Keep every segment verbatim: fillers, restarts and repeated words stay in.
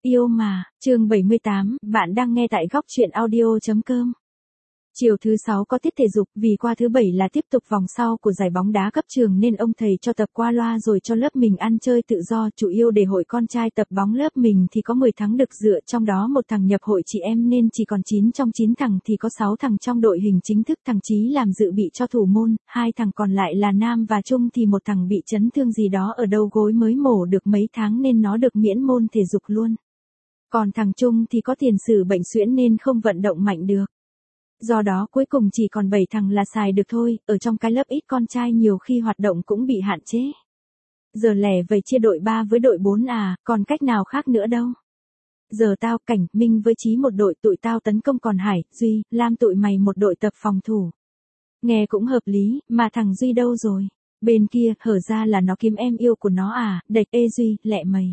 Yêu mà, chương bảy mươi tám, bạn đang nghe tại góc truyện audio chấm com. Chiều thứ sáu có tiết thể dục, vì qua thứ bảy là tiếp tục vòng sau của giải bóng đá cấp trường nên ông thầy cho tập qua loa rồi cho lớp mình ăn chơi tự do, chủ yếu để hội con trai tập bóng lớp mình thì có mười thằng được dựa, trong đó một thằng nhập hội chị em nên chỉ còn chín trong chín thằng thì có sáu thằng trong đội hình chính thức, thằng Chí làm dự bị cho thủ môn, hai thằng còn lại là Nam và Trung thì một thằng bị chấn thương gì đó ở đầu gối mới mổ được mấy tháng nên nó được miễn môn thể dục luôn. Còn thằng Trung thì có tiền sử bệnh suyễn nên không vận động mạnh được. Do đó cuối cùng chỉ còn bảy thằng là xài được thôi, ở trong cái lớp ít con trai nhiều khi hoạt động cũng bị hạn chế. Giờ lẻ vậy chia đội ba với đội bốn à, còn cách nào khác nữa đâu. Giờ tao, Cảnh, Minh với Chí một đội, tụi tao tấn công, còn Hải, Duy, Lam tụi mày một đội tập phòng thủ. Nghe cũng hợp lý, mà thằng Duy đâu rồi? Bên kia, hở ra là nó kiếm em yêu của nó à, đệch, ê Duy, lẹ mày.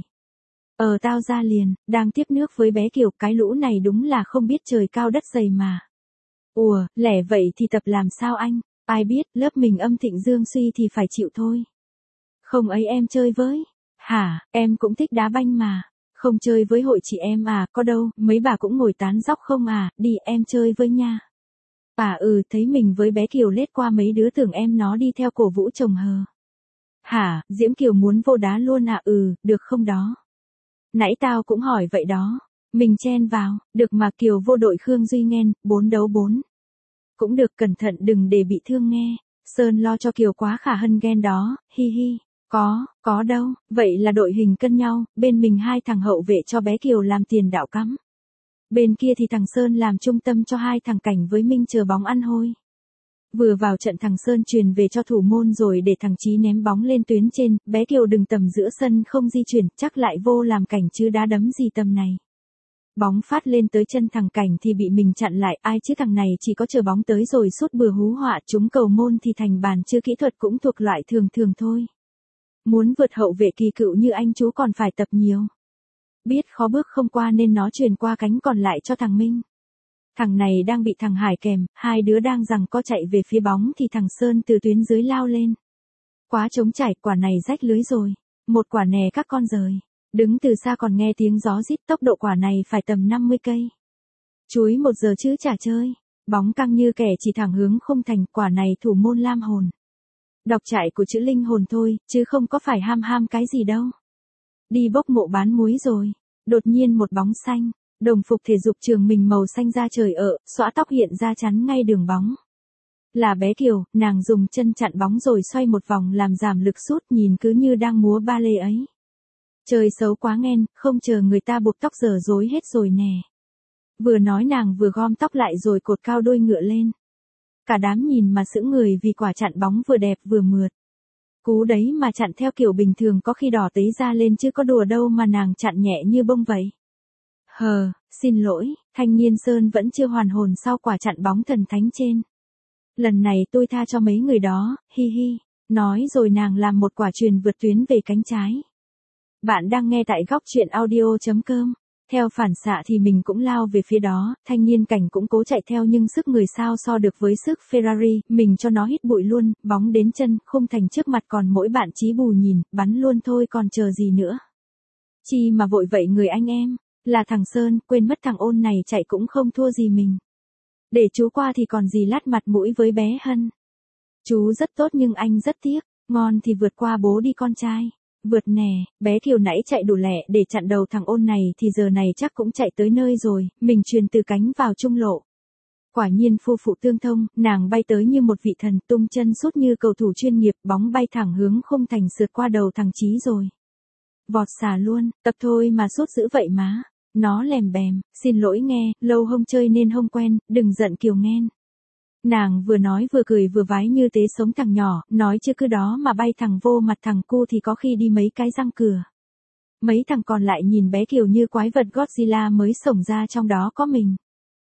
Ờ tao ra liền, đang tiếp nước với bé Kiều, cái lũ này đúng là không biết trời cao đất dày mà. Ủa, lẻ vậy thì tập làm sao anh? Ai biết, lớp mình âm thịnh dương suy thì phải chịu thôi. Không ấy em chơi với. Hả, em cũng thích đá banh mà. Không chơi với hội chị em à, có đâu, mấy bà cũng ngồi tán dóc không à, đi em chơi với nha. À ừ, thấy mình với bé Kiều lết qua mấy đứa tưởng em nó đi theo cổ vũ chồng hờ. Hả, Diễm Kiều muốn vô đá luôn à, ừ, được không đó? Nãy tao cũng hỏi vậy đó. Mình chen vào, được mà Kiều vô đội Khương Duy Nghen, bốn đấu bốn. Cũng được, cẩn thận đừng để bị thương nghe. Sơn lo cho Kiều quá khả hân ghen đó, hi hi. Có, có đâu, vậy là đội hình cân nhau, bên mình hai thằng hậu vệ cho bé Kiều làm tiền đạo cắm. Bên kia thì thằng Sơn làm trung tâm cho hai thằng Cảnh với Minh chờ bóng ăn hôi. Vừa vào trận thằng Sơn truyền về cho thủ môn rồi để thằng Chí ném bóng lên tuyến trên, bé Kiều đừng tầm giữa sân không di chuyển, chắc lại vô làm Cảnh chứ đá đấm gì tầm này. Bóng phát lên tới chân thằng Cảnh thì bị mình chặn lại, ai chứ thằng này chỉ có chờ bóng tới rồi sút bừa hú họa trúng cầu môn thì thành bàn, chứ kỹ thuật cũng thuộc loại thường thường thôi. Muốn vượt hậu vệ kỳ cựu như anh chú còn phải tập nhiều. Biết khó bước không qua nên nó truyền qua cánh còn lại cho thằng Minh. Thằng này đang bị thằng Hải kèm, hai đứa đang giằng co chạy về phía bóng thì thằng Sơn từ tuyến dưới lao lên. Quá trống trải, quả này rách lưới rồi. Một quả nè các con rời. Đứng từ xa còn nghe tiếng gió rít, tốc độ quả này phải tầm năm mươi cây. Chúi một giờ chứ chả chơi. Bóng căng như kẻ chỉ thẳng hướng không thành, quả này thủ môn lam hồn. Đọc trại của chữ linh hồn thôi, chứ không có phải ham ham cái gì đâu. Đi bốc mộ bán muối rồi. Đột nhiên một bóng xanh. Đồng phục thể dục trường mình màu xanh da trời ợ, xõa tóc hiện ra chắn ngay đường bóng. Là bé Kiều, nàng dùng chân chặn bóng rồi xoay một vòng làm giảm lực sút, nhìn cứ như đang múa ba lê ấy. Trời xấu quá nghen, không chờ người ta buộc tóc giờ rối hết rồi nè. Vừa nói nàng vừa gom tóc lại rồi cột cao đôi ngựa lên. Cả đám nhìn mà sững người vì quả chặn bóng vừa đẹp vừa mượt. Cú đấy mà chặn theo kiểu bình thường có khi đỏ tấy da lên chứ có đùa đâu mà nàng chặn nhẹ như bông vậy. Hờ, xin lỗi, thanh niên Sơn vẫn chưa hoàn hồn sau quả chặn bóng thần thánh trên. Lần này tôi tha cho mấy người đó, hi hi. Nói rồi nàng làm một quả chuyền vượt tuyến về cánh trái. Bạn đang nghe tại góc truyện audio chấm com. Theo phản xạ thì mình cũng lao về phía đó, thanh niên Cảnh cũng cố chạy theo nhưng sức người sao so được với sức Ferrari, mình cho nó hít bụi luôn, bóng đến chân, khung thành trước mặt còn mỗi bạn Chí bù nhìn, bắn luôn thôi còn chờ gì nữa. Chi mà vội vậy người anh em, là thằng Sơn, quên mất thằng Ôn này chạy cũng không thua gì mình. Để chú qua thì còn gì lát mặt mũi với bé Hân. Chú rất tốt nhưng anh rất tiếc, ngon thì vượt qua bố đi con trai. Vượt nè, bé Kiều nãy chạy đủ lẹ để chặn đầu thằng Ôn này thì giờ này chắc cũng chạy tới nơi rồi, mình truyền từ cánh vào trung lộ. Quả nhiên phu phụ tương thông, nàng bay tới như một vị thần, tung chân sút như cầu thủ chuyên nghiệp, bóng bay thẳng hướng khung thành sượt qua đầu thằng Chí rồi. Vọt xà luôn, tập thôi mà sút dữ vậy má. Nó lèm bèm, xin lỗi nghe, lâu không chơi nên không quen, đừng giận Kiều Nghen. Nàng vừa nói vừa cười vừa vái như tế sống thằng nhỏ, nói chứ cứ đó mà bay thẳng vô mặt thằng cu thì có khi đi mấy cái răng cửa. Mấy thằng còn lại nhìn bé Kiều như quái vật Godzilla mới xổng ra trong đó có mình.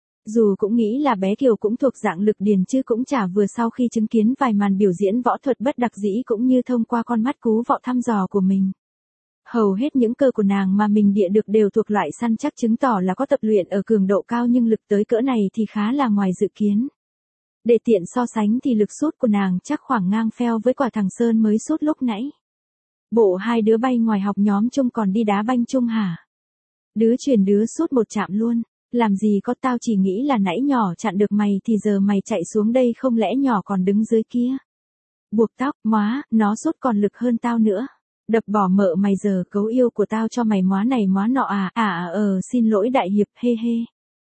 Dù cũng nghĩ là bé Kiều cũng thuộc dạng lực điền chứ cũng chả vừa sau khi chứng kiến vài màn biểu diễn võ thuật bất đắc dĩ cũng như thông qua con mắt cú vọ thăm dò của mình. Hầu hết những cơ của nàng mà mình địa được đều thuộc loại săn chắc, chứng tỏ là có tập luyện ở cường độ cao nhưng lực tới cỡ này thì khá là ngoài dự kiến. Để tiện so sánh thì lực sút của nàng chắc khoảng ngang pheo với quả thằng Sơn mới sút lúc nãy. Bộ hai đứa bay ngoài học nhóm chung còn đi đá banh chung hả? Đứa truyền đứa suốt một chạm luôn. Làm gì có, tao chỉ nghĩ là nãy nhỏ chặn được mày thì giờ mày chạy xuống đây không lẽ nhỏ còn đứng dưới kia. Buộc tóc, móa, nó sốt còn lực hơn tao nữa. Đập bỏ mợ mày giờ cấu yêu của tao cho mày móa này móa nọ à, à à ờ xin lỗi đại hiệp, hê hê.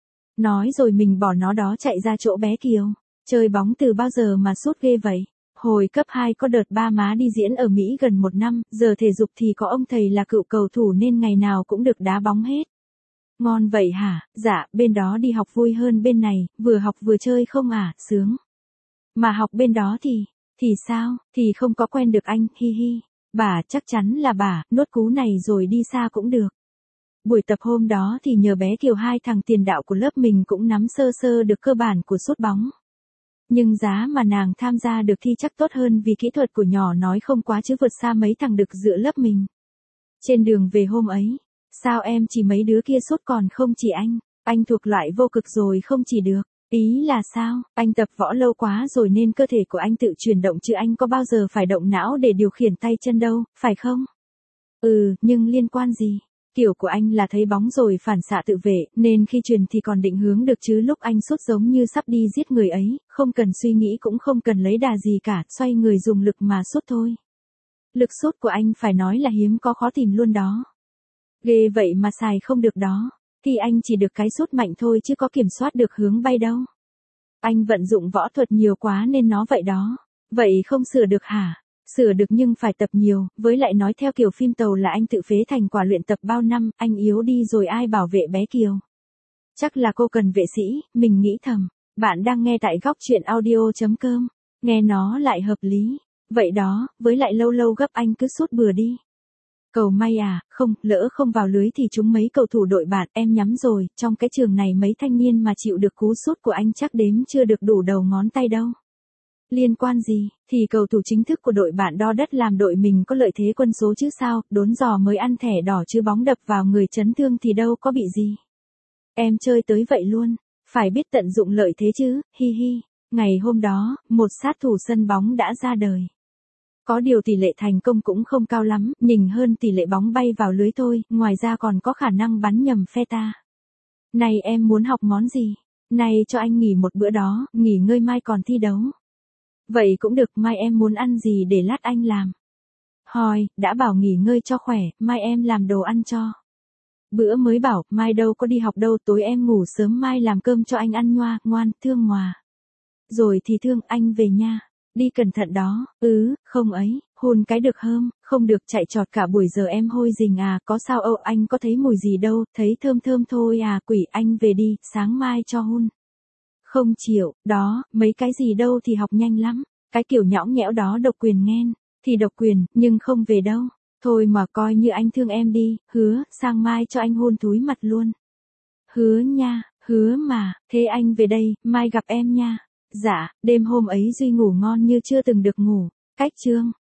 Nói rồi mình bỏ nó đó chạy ra chỗ bé Kiều. Chơi bóng từ bao giờ mà sốt ghê vậy? Hồi cấp hai có đợt ba má đi diễn ở Mỹ gần một năm, giờ thể dục thì có ông thầy là cựu cầu thủ nên ngày nào cũng được đá bóng hết. Ngon vậy hả? Dạ, bên đó đi học vui hơn bên này, vừa học vừa chơi không à, sướng. Mà học bên đó thì, thì sao, thì không có quen được anh, hi hi. Bà, chắc chắn là bà, nuốt cú này rồi đi xa cũng được. Buổi tập hôm đó thì nhờ bé Kiều hai thằng tiền đạo của lớp mình cũng nắm sơ sơ được cơ bản của sút bóng. Nhưng giá mà nàng tham gia được thi chắc tốt hơn vì kỹ thuật của nhỏ nói không quá chứ vượt xa mấy thằng đực giữa lớp mình. Trên đường về hôm ấy, sao em chỉ mấy đứa kia sút còn không chỉ anh, anh thuộc loại vô cực rồi không chỉ được. Ý là sao, anh tập võ lâu quá rồi nên cơ thể của anh tự chuyển động chứ anh có bao giờ phải động não để điều khiển tay chân đâu, phải không? Ừ, nhưng liên quan gì? Kiểu của anh là thấy bóng rồi phản xạ tự vệ, nên khi truyền thì còn định hướng được chứ lúc anh sút giống như sắp đi giết người ấy, không cần suy nghĩ cũng không cần lấy đà gì cả, xoay người dùng lực mà sút thôi. Lực sút của anh phải nói là hiếm có khó tìm luôn đó. Ghê vậy mà xài không được đó, thì anh chỉ được cái sút mạnh thôi chứ có kiểm soát được hướng bay đâu. Anh vận dụng võ thuật nhiều quá nên nó vậy đó. Vậy không sửa được hả? Sửa được nhưng phải tập nhiều, với lại nói theo kiểu phim tàu là anh tự phế thành quả luyện tập bao năm, anh yếu đi rồi ai bảo vệ bé Kiều. Chắc là cô cần vệ sĩ, mình nghĩ thầm. Bạn đang nghe tại góc truyện audio.com, nghe nó lại hợp lý. Vậy đó, với lại lâu lâu gấp anh cứ sút bừa đi. Cầu may à, không, lỡ không vào lưới thì chúng mấy cầu thủ đội bạn em nhắm rồi, trong cái trường này mấy thanh niên mà chịu được cú sút của anh chắc đếm chưa được đủ đầu ngón tay đâu. Liên quan gì, thì cầu thủ chính thức của đội bạn đo đất làm đội mình có lợi thế quân số chứ sao, đốn giò mới ăn thẻ đỏ chứ bóng đập vào người chấn thương thì đâu có bị gì. Em chơi tới vậy luôn, phải biết tận dụng lợi thế chứ, hi hi. Ngày hôm đó, một sát thủ sân bóng đã ra đời. Có điều tỷ lệ thành công cũng không cao lắm, nhìn hơn tỷ lệ bóng bay vào lưới thôi, ngoài ra còn có khả năng bắn nhầm phe ta. Này em muốn học món gì? Này cho anh nghỉ một bữa đó, nghỉ ngơi mai còn thi đấu. Vậy cũng được, mai em muốn ăn gì để lát anh làm? Hoi, đã bảo nghỉ ngơi cho khỏe, mai em làm đồ ăn cho. Bữa mới bảo, mai đâu có đi học đâu, tối em ngủ sớm mai làm cơm cho anh ăn nhoa, ngoan, thương hòa. Rồi thì thương, anh về nha. Đi cẩn thận đó, ừ, không ấy, hôn cái được không, không được chạy trọt cả buổi giờ em hôi rình à, có sao âu anh có thấy mùi gì đâu, thấy thơm thơm thôi à, quỷ anh về đi, sáng mai cho hôn. Không chịu, đó, mấy cái gì đâu thì học nhanh lắm, cái kiểu nhõng nhẽo đó độc quyền nghen, thì độc quyền, nhưng không về đâu, thôi mà coi như anh thương em đi, hứa, sang mai cho anh hôn túi mặt luôn. Hứa nha, hứa mà, thế anh về đây, mai gặp em nha. Dạ, đêm hôm ấy Duy ngủ ngon như chưa từng được ngủ. Cách chương